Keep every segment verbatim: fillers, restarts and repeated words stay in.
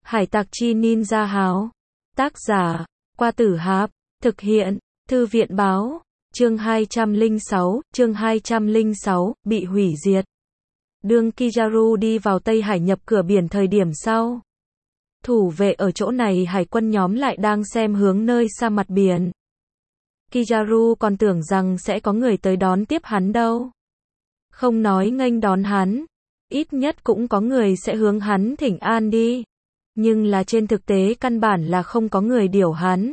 Hải tặc chi ninja háo. Tác giả, Qua Tử Hạp. Thực hiện, Thư viện báo. Chương hai trăm lẻ sáu, chương hai trăm lẻ sáu, bị hủy diệt. Đương Kizaru đi vào Tây Hải nhập cửa biển thời điểm sau. Thủ vệ ở chỗ này hải quân nhóm lại đang xem hướng nơi xa mặt biển. Kizaru còn tưởng rằng sẽ có người tới đón tiếp hắn đâu. Không nói nghênh đón hắn, ít nhất cũng có người sẽ hướng hắn thỉnh an đi. Nhưng là trên thực tế căn bản là không có người điều hắn.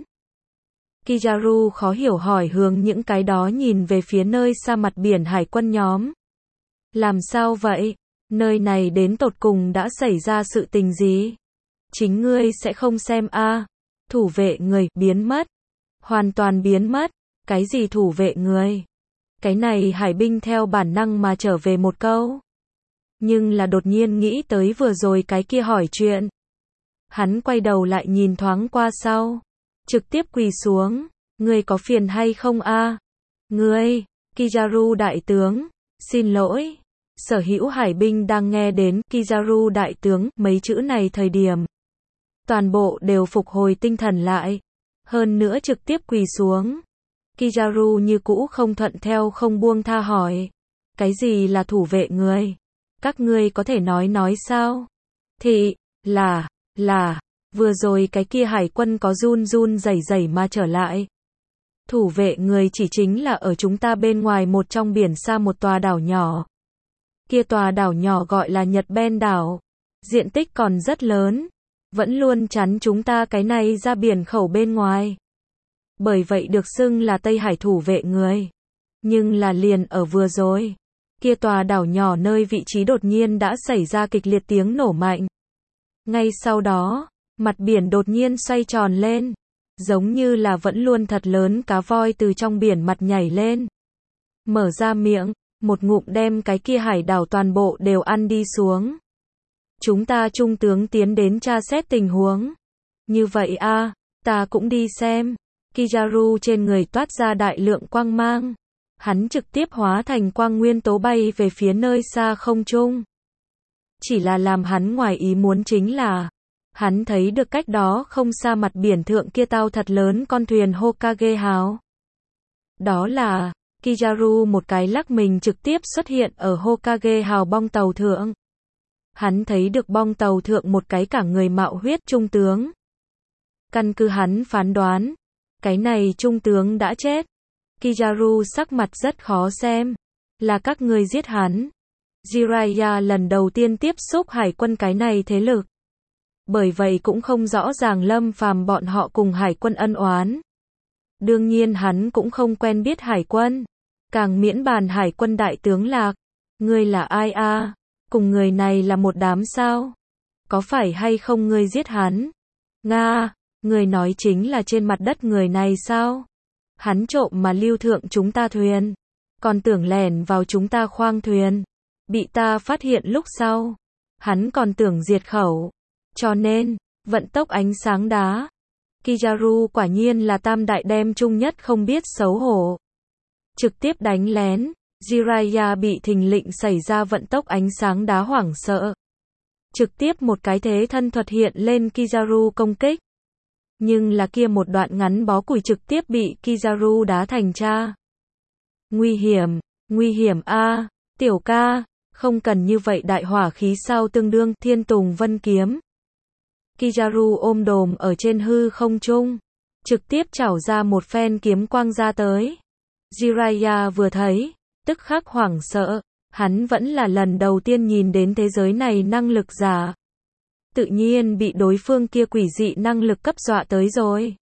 Kizaru khó hiểu hỏi hướng những cái đó nhìn về phía nơi xa mặt biển hải quân nhóm. Làm sao vậy? Nơi này đến tột cùng đã xảy ra sự tình gì? Chính ngươi sẽ không xem a? À? Thủ vệ người biến mất. Hoàn toàn biến mất. Cái gì thủ vệ người? Cái này hải binh theo bản năng mà trở về một câu. Nhưng là đột nhiên nghĩ tới vừa rồi cái kia hỏi chuyện. Hắn quay đầu lại nhìn thoáng qua sau. Trực tiếp quỳ xuống. Ngươi có phiền hay không a? À? Ngươi, Kizaru đại tướng, xin lỗi. Sở hữu hải binh đang nghe đến Kizaru đại tướng mấy chữ này thời điểm. Toàn bộ đều phục hồi tinh thần lại. Hơn nữa trực tiếp quỳ xuống. Kizaru như cũ không thuận theo không buông tha hỏi. Cái gì là thủ vệ người? Các ngươi có thể nói nói sao? Thì, là, là, vừa rồi cái kia hải quân có run run rẩy rẩy mà trở lại. Thủ vệ người chỉ chính là ở chúng ta bên ngoài một trong biển xa một tòa đảo nhỏ. Kia tòa đảo nhỏ gọi là Nhật Ben đảo. Diện tích còn rất lớn. Vẫn luôn chắn chúng ta cái này ra biển khẩu bên ngoài. Bởi vậy được xưng là Tây Hải thủ vệ người. Nhưng là liền ở vừa rồi. Kia tòa đảo nhỏ nơi vị trí đột nhiên đã xảy ra kịch liệt tiếng nổ mạnh. Ngay sau đó, mặt biển đột nhiên xoay tròn lên. Giống như là vẫn luôn thật lớn cá voi từ trong biển mặt nhảy lên. Mở ra miệng, một ngụm đem cái kia hải đảo toàn bộ đều ăn đi xuống. Chúng ta trung tướng tiến đến tra xét tình huống. Như vậy a, à, ta cũng đi xem. Kizaru trên người toát ra đại lượng quang mang. Hắn trực tiếp hóa thành quang nguyên tố bay về phía nơi xa không trung. Chỉ là làm hắn ngoài ý muốn chính là, hắn thấy được cách đó không xa mặt biển thượng kia tao thật lớn con thuyền Hokage hào. Đó là, Kizaru một cái lắc mình trực tiếp xuất hiện ở Hokage hào bong tàu thượng. Hắn thấy được bong tàu thượng một cái cả người mạo huyết trung tướng. Căn cứ hắn phán đoán, cái này trung tướng đã chết. Kizaru sắc mặt rất khó xem. Là các ngươi giết hắn. Jiraiya lần đầu tiên tiếp xúc hải quân cái này thế lực. Bởi vậy cũng không rõ ràng Lâm Phàm bọn họ cùng hải quân ân oán. Đương nhiên hắn cũng không quen biết hải quân. Càng miễn bàn hải quân đại tướng Lạc. Ngươi là ai a? À? Cùng người này là một đám sao? Có phải hay không ngươi giết hắn? Nga, ngươi nói chính là trên mặt đất người này sao? Hắn trộm mà lưu thượng chúng ta thuyền. Còn tưởng lẻn vào chúng ta khoang thuyền. Bị ta phát hiện lúc sau. Hắn còn tưởng diệt khẩu. Cho nên, vận tốc ánh sáng đá. Kizaru quả nhiên là tam đại đem chung nhất không biết xấu hổ. Trực tiếp đánh lén. Jiraiya bị thình lình xảy ra vận tốc ánh sáng đá hoảng sợ. Trực tiếp một cái thế thân thuật hiện lên Kizaru công kích. Nhưng là kia một đoạn ngắn bó củi trực tiếp bị Kizaru đá thành tra. Nguy hiểm, nguy hiểm a, à, tiểu ca, không cần như vậy đại hỏa khí sao tương đương Thiên Tùng Vân Kiếm. Kizaru ôm đồm ở trên hư không trung, trực tiếp chảo ra một phen kiếm quang ra tới. Jiraiya vừa thấy, tức khắc hoảng sợ, hắn vẫn là lần đầu tiên nhìn đến thế giới này năng lực giả. Tự nhiên bị đối phương kia quỷ dị năng lực cấp dọa tới rồi.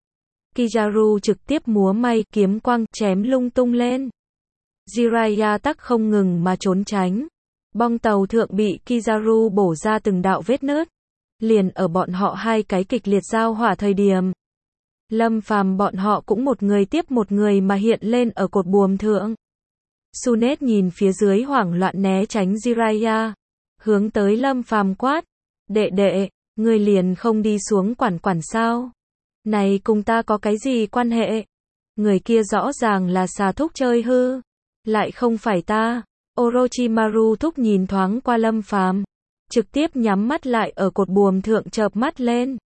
Kizaru trực tiếp múa may kiếm quang chém lung tung lên. Jiraiya tắc không ngừng mà trốn tránh. Bong tàu thượng bị Kizaru bổ ra từng đạo vết nứt. Liền ở bọn họ hai cái kịch liệt giao hỏa thời điểm. Lâm Phàm bọn họ cũng một người tiếp một người mà hiện lên ở cột buồm thượng. Sunet nhìn phía dưới hoảng loạn né tránh Jiraiya. Hướng tới Lâm Phàm quát. Đệ đệ, ngươi liền không đi xuống quản quản sao? Này cùng ta có cái gì quan hệ? Người kia rõ ràng là xà thúc chơi hư. Lại không phải ta. Orochimaru thúc nhìn thoáng qua Lâm Phàm. trực tiếp nhắm mắt lại ở cột buồm thượng chợp mắt lên.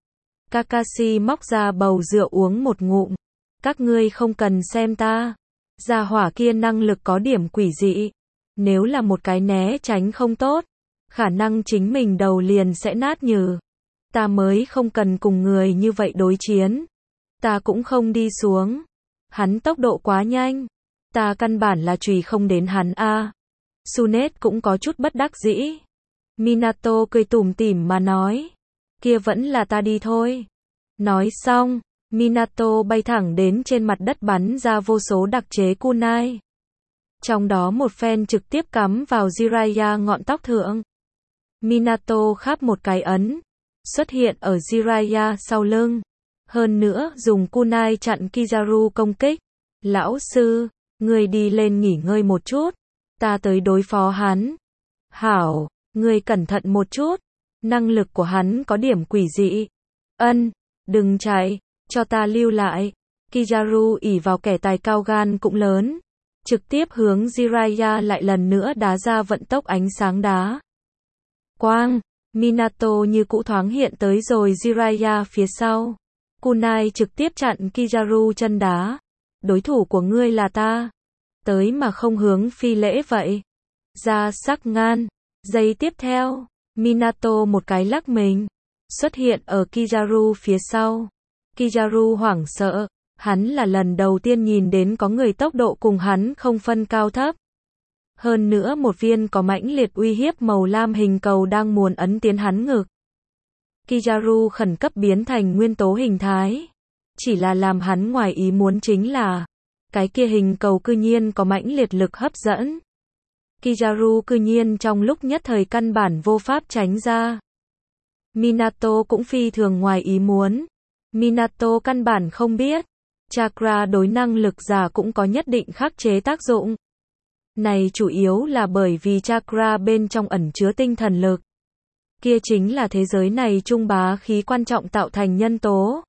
Kakashi móc ra bầu rượu uống một ngụm. Các ngươi không cần xem ta. Gia hỏa kia năng lực có điểm quỷ dị. Nếu là một cái né tránh không tốt, khả năng chính mình đầu liền sẽ nát nhừ. Ta mới không cần cùng người như vậy đối chiến. Ta cũng không đi xuống. Hắn tốc độ quá nhanh. Ta căn bản là chùy không đến hắn a. À. Tsunade cũng có chút bất đắc dĩ. Minato cười tủm tỉm mà nói. Kia vẫn là ta đi thôi. Nói xong, Minato bay thẳng đến trên mặt đất bắn ra vô số đặc chế kunai. Trong đó một phen trực tiếp cắm vào Jiraiya ngọn tóc thượng. Minato khắp một cái ấn, xuất hiện ở Jiraiya sau lưng. Hơn nữa dùng kunai chặn Kizaru công kích. Lão sư, ngươi đi lên nghỉ ngơi một chút. Ta tới đối phó hắn. Hảo, ngươi cẩn thận một chút. Năng lực của hắn có điểm quỷ dị. Ân, đừng chạy, cho ta lưu lại. Kizaru ỷ vào kẻ tài cao gan cũng lớn. Trực tiếp hướng Jiraiya lại lần nữa đá ra vận tốc ánh sáng đá. Quang, Minato như cũ thoáng hiện tới rồi Jiraiya phía sau. Kunai trực tiếp chặn Kizaru chân đá. Đối thủ của ngươi là ta. Tới mà không hướng phi lễ vậy. Ra sắc ngan. Giây tiếp theo, Minato một cái lắc mình. Xuất hiện ở Kizaru phía sau. Kizaru hoảng sợ. Hắn là lần đầu tiên nhìn đến có người tốc độ cùng hắn không phân cao thấp. Hơn nữa một viên có mãnh liệt uy hiếp màu lam hình cầu đang muốn ấn tiến hắn ngực. Kizaru khẩn cấp biến thành nguyên tố hình thái. Chỉ là làm hắn ngoài ý muốn chính là, cái kia hình cầu cư nhiên có mãnh liệt lực hấp dẫn. Kizaru cư nhiên trong lúc nhất thời căn bản vô pháp tránh ra. Minato cũng phi thường ngoài ý muốn. Minato căn bản không biết, chakra đối năng lực giả cũng có nhất định khắc chế tác dụng. Này chủ yếu là bởi vì chakra bên trong ẩn chứa tinh thần lực. Kia chính là thế giới này trung bá khí quan trọng tạo thành nhân tố.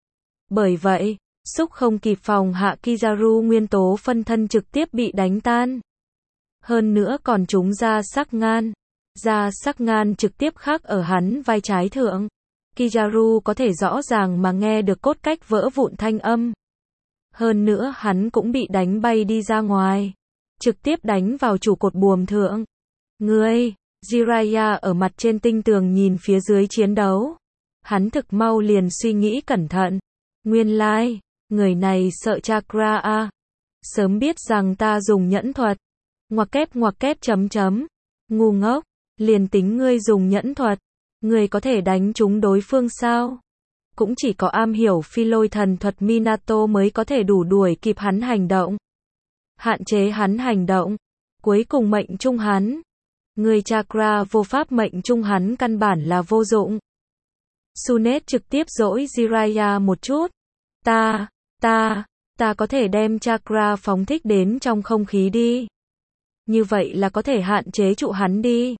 Bởi vậy, xúc không kịp phòng hạ Kizaru nguyên tố phân thân trực tiếp bị đánh tan. Hơn nữa còn trúng ra sắc ngan. Ra sắc ngan trực tiếp khắc ở hắn vai trái thượng. Kizaru có thể rõ ràng mà nghe được cốt cách vỡ vụn thanh âm. Hơn nữa hắn cũng bị đánh bay đi ra ngoài. Trực tiếp đánh vào chủ cột buồm thượng. Ngươi, Jiraiya ở mặt trên tinh tường nhìn phía dưới chiến đấu. Hắn thực mau liền suy nghĩ cẩn thận. Nguyên lai, like, người này sợ chakra a. Sớm biết rằng ta dùng nhẫn thuật. Ngoặc kép ngoặc kép chấm chấm. Ngu ngốc, liền tính ngươi dùng nhẫn thuật. Ngươi có thể đánh trúng đối phương sao? Cũng chỉ có am hiểu phi lôi thần thuật Minato mới có thể đủ đuổi kịp hắn hành động. Hạn chế hắn hành động. Cuối cùng mệnh trung hắn. Người chakra vô pháp mệnh trung hắn căn bản là vô dụng. Tsunade trực tiếp dỗi Jiraiya một chút. Ta, ta, ta có thể đem chakra phóng thích đến trong không khí đi. Như vậy là có thể hạn chế trụ hắn đi.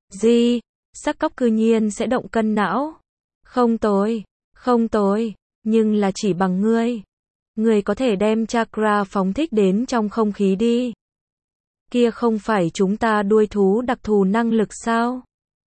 Gì? Sắc cóc cư nhiên sẽ động cân não. Không tồi, không tồi, nhưng là chỉ bằng ngươi. Ngươi có thể đem chakra phóng thích đến trong không khí đi. Kia không phải chúng ta đuôi thú đặc thù năng lực sao?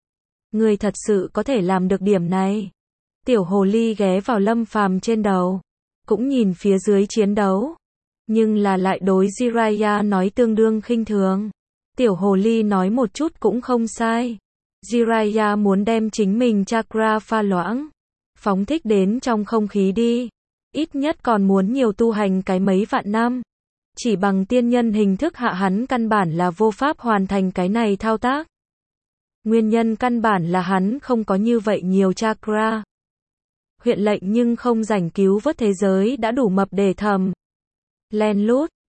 Ngươi thật sự có thể làm được điểm này. Tiểu hồ ly ghé vào Lâm Phàm trên đầu. Cũng nhìn phía dưới chiến đấu. Nhưng là lại đối Jiraiya nói tương đương khinh thường. Tiểu hồ ly nói một chút cũng không sai. Jiraiya muốn đem chính mình chakra pha loãng. Phóng thích đến trong không khí đi. Ít nhất còn muốn nhiều tu hành cái mấy vạn năm. Chỉ bằng tiên nhân hình thức hạ hắn căn bản là vô pháp hoàn thành cái này thao tác. Nguyên nhân căn bản là hắn không có như vậy nhiều chakra. Huyện lệnh nhưng không rảnh cứu vớt thế giới đã đủ mập để thầm. Len lút,